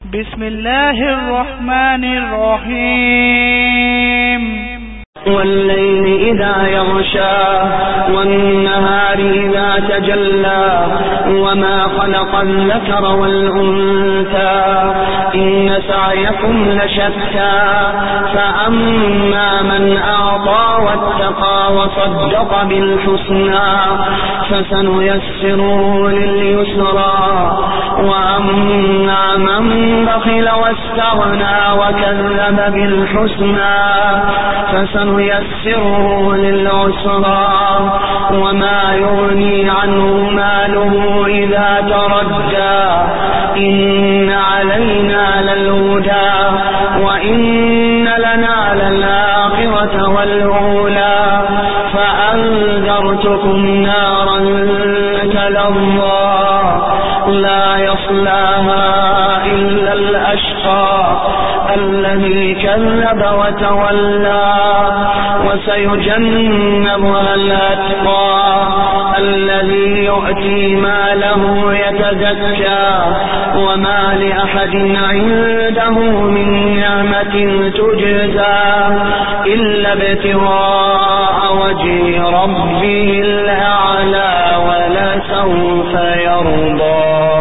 بسم الله الرحمن الرحيم والليل إذا يغشى والنهار إذا تجلى وما خلق الذكر والأنثى إن سعيكم لشتى فأما من أعطى واتقى وصدق بالحسنى فسنيسره لليسرى وأما من بخل واستغنى وكذب بالحسنى فسنيسره للعسرى وما يغني عنه ماله إذا تردى إن علينا للهدى وإن لنا للآخرة والأولى فأنذرتكم نارا تلظى لا يصلاها إلا الأشقى الذي كذب وتولى وسيجنبها الأتقى الذي يؤتي ماله يتزكى وما لأحد عنده من نعمة تجزى إلا ابتغاء وجه ربه الأعلى ولسوف يرضى.